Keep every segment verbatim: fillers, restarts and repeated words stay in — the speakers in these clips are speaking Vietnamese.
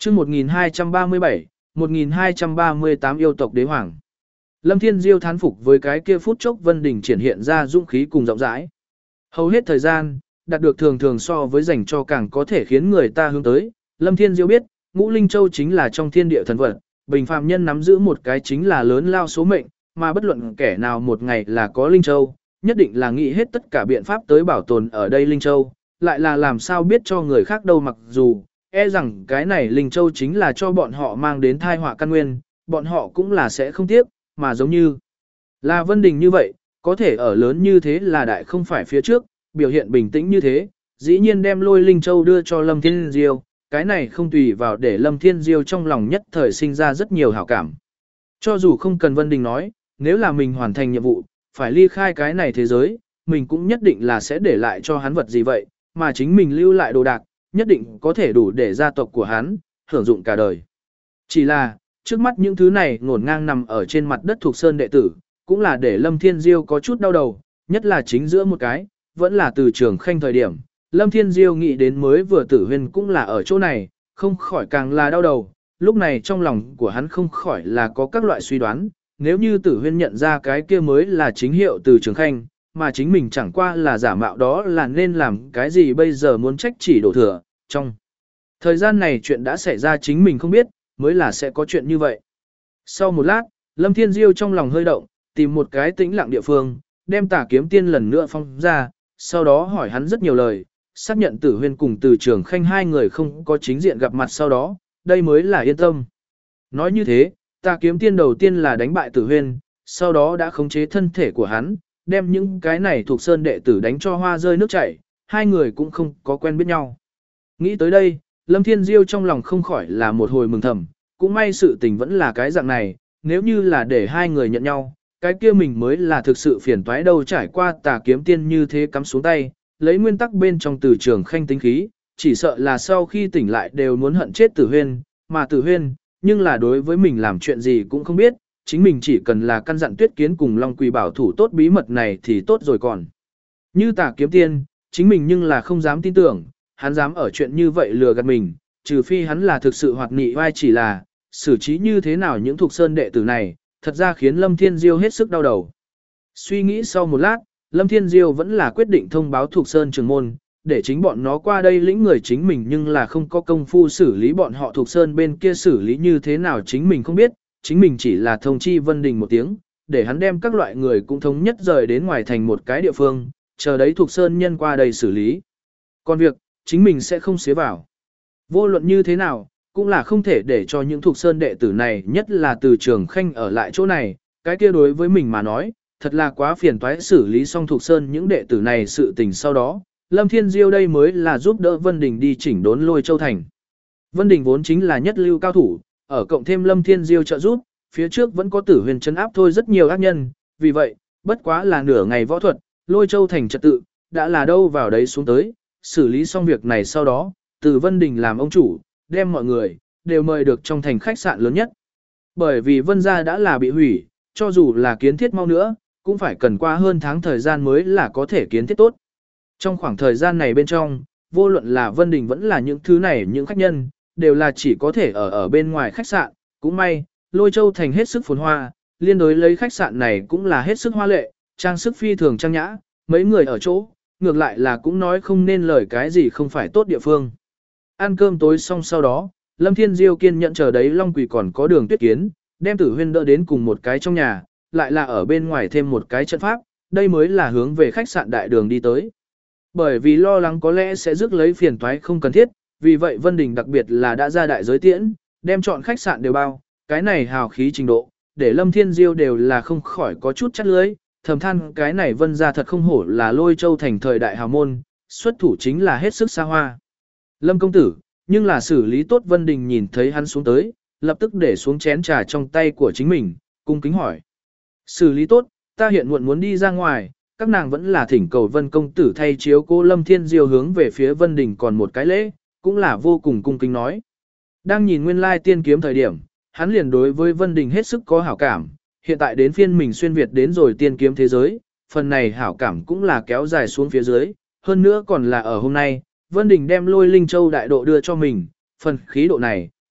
chương một nghìn hai trăm ba mươi bảy, một nghìn hai trăm ba mươi tám yêu tộc đế hoàng. Lâm Thiên Diêu thán phục với cái kia phút chốc Vân Đình triển hiện ra dũng khí cùng rộng rãi. Hầu hết thời gian, đạt được thường thường so với dành cho càng có thể khiến người ta hướng tới. Lâm Thiên Diêu biết, Ngũ Linh Châu chính là trong thiên địa thần vật, bình phàm nhân nắm giữ một cái chính là lớn lao số mệnh, mà bất luận kẻ nào một ngày là có Linh Châu, nhất định là nghĩ hết tất cả biện pháp tới bảo tồn ở đây Linh Châu, lại là làm sao biết cho người khác đâu, mặc dù e rằng cái này Linh Châu chính là cho bọn họ mang đến tai họa căn nguyên, bọn họ cũng là sẽ không tiếc, mà giống như là Vân Đình như vậy, có thể ở lớn như thế là đại không phải phía trước, biểu hiện bình tĩnh như thế, dĩ nhiên đem Lôi Linh Châu đưa cho Lâm Thiên Diêu, cái này không tùy vào để Lâm Thiên Diêu trong lòng nhất thời sinh ra rất nhiều hảo cảm. Cho dù không cần Vân Đình nói, nếu là mình hoàn thành nhiệm vụ, phải ly khai cái này thế giới, mình cũng nhất định là sẽ để lại cho hắn vật gì vậy, mà chính mình lưu lại đồ đạc, nhất định có thể đủ để gia tộc của hắn hưởng dụng cả đời. Chỉ là, trước mắt những thứ này ngổn ngang nằm ở trên mặt đất thuộc sơn đệ tử, cũng là để Lâm Thiên Diêu có chút đau đầu, nhất là chính giữa một cái, vẫn là từ trường khanh thời điểm. Lâm Thiên Diêu nghĩ đến mới vừa tử huyên cũng là ở chỗ này, không khỏi càng là đau đầu, lúc này trong lòng của hắn không khỏi là có các loại suy đoán, nếu như tử huyên nhận ra cái kia mới là chính hiệu từ trường khanh, mà chính mình chẳng qua là giả mạo, đó là nên làm cái gì bây giờ, muốn trách chỉ đổ thừa, trong thời gian này chuyện đã xảy ra chính mình không biết, mới là sẽ có chuyện như vậy. Sau một lát, Lâm Thiên Diêu trong lòng hơi động, tìm một cái tĩnh lặng địa phương, đem Tà Kiếm Tiên lần nữa phong ra, sau đó hỏi hắn rất nhiều lời, xác nhận Tử Huyên cùng Từ Trường Khanh hai người không có chính diện gặp mặt, sau đó, đây mới là yên tâm. Nói như thế, Tà Kiếm Tiên đầu tiên là đánh bại Tử Huyên, sau đó đã khống chế thân thể của hắn, đem những cái này thuộc sơn đệ tử đánh cho hoa rơi nước chảy, hai người cũng không có quen biết nhau. Nghĩ tới đây, Lâm Thiên Diêu trong lòng không khỏi là một hồi mừng thầm, cũng may sự tình vẫn là cái dạng này, nếu như là để hai người nhận nhau, cái kia mình mới là thực sự phiền toái đâu. Trải qua Tà Kiếm Tiên như thế cắm xuống tay, lấy nguyên tắc bên trong Từ Trường Khanh tính khí, chỉ sợ là sau khi tỉnh lại đều muốn hận chết Tử Huyên, mà Tử Huyên, nhưng là đối với mình làm chuyện gì cũng không biết, chính mình chỉ cần là căn dặn Tuyết Kiến cùng Long Quỳ bảo thủ tốt bí mật này thì tốt rồi còn. Như Tà Kiếm Tiên, chính mình nhưng là không dám tin tưởng, hắn dám ở chuyện như vậy lừa gạt mình, trừ phi hắn là thực sự hoạt nghị vai, chỉ là xử trí như thế nào những thuộc sơn đệ tử này, thật ra khiến Lâm Thiên Diêu hết sức đau đầu. Suy nghĩ sau một lát, Lâm Thiên Diêu vẫn là quyết định thông báo thuộc sơn trường môn, để chính bọn nó qua đây lĩnh người, chính mình nhưng là không có công phu xử lý bọn họ. Thuộc sơn bên kia xử lý như thế nào chính mình không biết, chính mình chỉ là thông chi Vân Đình một tiếng, để hắn đem các loại người cũng thống nhất rời đến ngoài thành một cái địa phương, chờ đấy thuộc sơn nhân qua đây xử lý. Còn việc, chính mình sẽ không xía vào. Vô luận như thế nào, cũng là không thể để cho những thuộc sơn đệ tử này, nhất là Từ Trường Khanh ở lại chỗ này, cái kia đối với mình mà nói, thật là quá phiền toái. Xử lý xong thuộc sơn những đệ tử này sự tình sau đó, Lâm Thiên Diêu đây mới là giúp đỡ Vân Đình đi chỉnh đốn Lôi Châu thành. Vân Đình vốn chính là nhất lưu cao thủ, ở cộng thêm Lâm Thiên Diêu trợ giúp, phía trước vẫn có Tử Huyền trấn áp thôi rất nhiều ác nhân, vì vậy, bất quá là nửa ngày võ thuật, Lôi Châu thành trật tự đã là đâu vào đấy xuống tới. Xử lý xong việc này sau đó, từ Vân Đình làm ông chủ, đem mọi người đều mời được trong thành khách sạn lớn nhất. Bởi vì Vân gia đã là bị hủy, cho dù là kiến thiết mau nữa, cũng phải cần qua hơn tháng thời gian mới là có thể kiến thiết tốt. Trong khoảng thời gian này bên trong, vô luận là Vân Đình vẫn là những thứ này những khách nhân, đều là chỉ có thể ở ở bên ngoài khách sạn. Cũng may, Lôi Châu thành hết sức phồn hoa, liên đối lấy khách sạn này cũng là hết sức hoa lệ, trang sức phi thường trang nhã, mấy người ở chỗ, ngược lại là cũng nói không nên lời cái gì không phải tốt địa phương. Ăn cơm tối xong sau đó, Lâm Thiên Diêu kiên nhẫn chờ đấy Long Quỳ còn có Đường Tuyết Kiến, đem Tử Huyên đỡ đến cùng một cái trong nhà, lại là ở bên ngoài thêm một cái trận pháp, đây mới là hướng về khách sạn đại đường đi tới. Bởi vì lo lắng có lẽ sẽ rước lấy phiền toái không cần thiết, vì vậy Vân Đình đặc biệt là đã ra đại giới tiễn, đem chọn khách sạn đều bao, cái này hào khí trình độ, để Lâm Thiên Diêu đều là không khỏi có chút chắt lưới, thầm than cái này Vân gia thật không hổ là Lôi Châu thành thời đại hào môn, xuất thủ chính là hết sức xa hoa. Lâm công tử, nhưng là xử lý tốt. Vân Đình nhìn thấy hắn xuống tới, lập tức để xuống chén trà trong tay của chính mình, cung kính hỏi. Xử lý tốt, ta hiện muộn muốn đi ra ngoài, các nàng vẫn là thỉnh cầu Vân công tử thay chiếu cô. Lâm Thiên Diêu hướng về phía Vân Đình còn một cái lễ, cũng là vô cùng cung kính nói. Đang nhìn nguyên lai tiên kiếm thời điểm, hắn liền đối với Vân Đình hết sức có hảo cảm, hiện tại đến phiên mình xuyên Việt đến rồi tiên kiếm thế giới, phần này hảo cảm cũng là kéo dài xuống phía dưới, hơn nữa còn là ở hôm nay, Vân Đình đem Lôi Linh Châu đại độ đưa cho mình, phần khí độ này,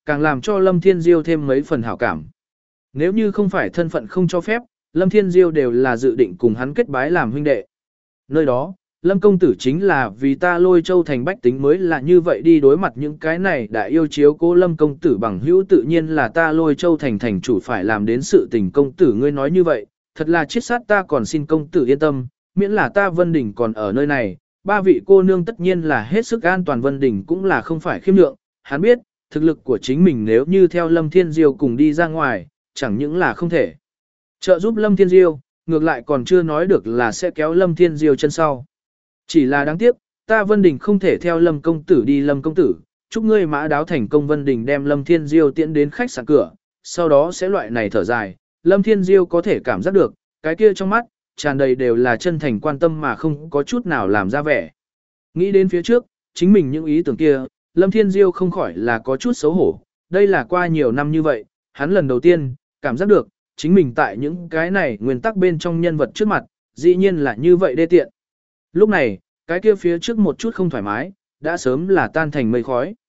càng làm cho Lâm Thiên Diêu thêm mấy phần hảo cảm. Nếu như không phải thân phận không cho phép, Lâm Thiên Diêu đều là dự định cùng hắn kết bái làm huynh đệ. Nơi đó, Lâm công tử chính là vì ta Lôi Châu thành bách tính mới là như vậy đi đối mặt những cái này đã yêu chiếu cố Lâm công tử bằng hữu, tự nhiên là ta Lôi Châu thành thành chủ phải làm đến sự tình. Công tử ngươi nói như vậy, thật là chiết sát ta, còn xin công tử yên tâm, miễn là ta Vân Đình còn ở nơi này, ba vị cô nương tất nhiên là hết sức an toàn. Vân Đình cũng là không phải khiêm lượng, hắn biết, thực lực của chính mình nếu như theo Lâm Thiên Diêu cùng đi ra ngoài, chẳng những là không thể trợ giúp Lâm Thiên Diêu, ngược lại còn chưa nói được là sẽ kéo Lâm Thiên Diêu chân sau. Chỉ là đáng tiếc, ta Vân Đình không thể theo Lâm công tử đi. Lâm công tử, chúc ngươi mã đáo thành công. Vân Đình đem Lâm Thiên Diêu tiễn đến khách sạn cửa, sau đó sẽ loại này thở dài. Lâm Thiên Diêu có thể cảm giác được, cái kia trong mắt, tràn đầy đều là chân thành quan tâm mà không có chút nào làm ra vẻ. Nghĩ đến phía trước, chính mình những ý tưởng kia, Lâm Thiên Diêu không khỏi là có chút xấu hổ. Đây là qua nhiều năm như vậy, hắn lần đầu tiên, cảm giác được, chính mình tại những cái này nguyên tắc bên trong nhân vật trước mặt, dĩ nhiên là như vậy đê tiện. Lúc này, cái kia phía trước một chút không thoải mái, đã sớm là tan thành mây khói.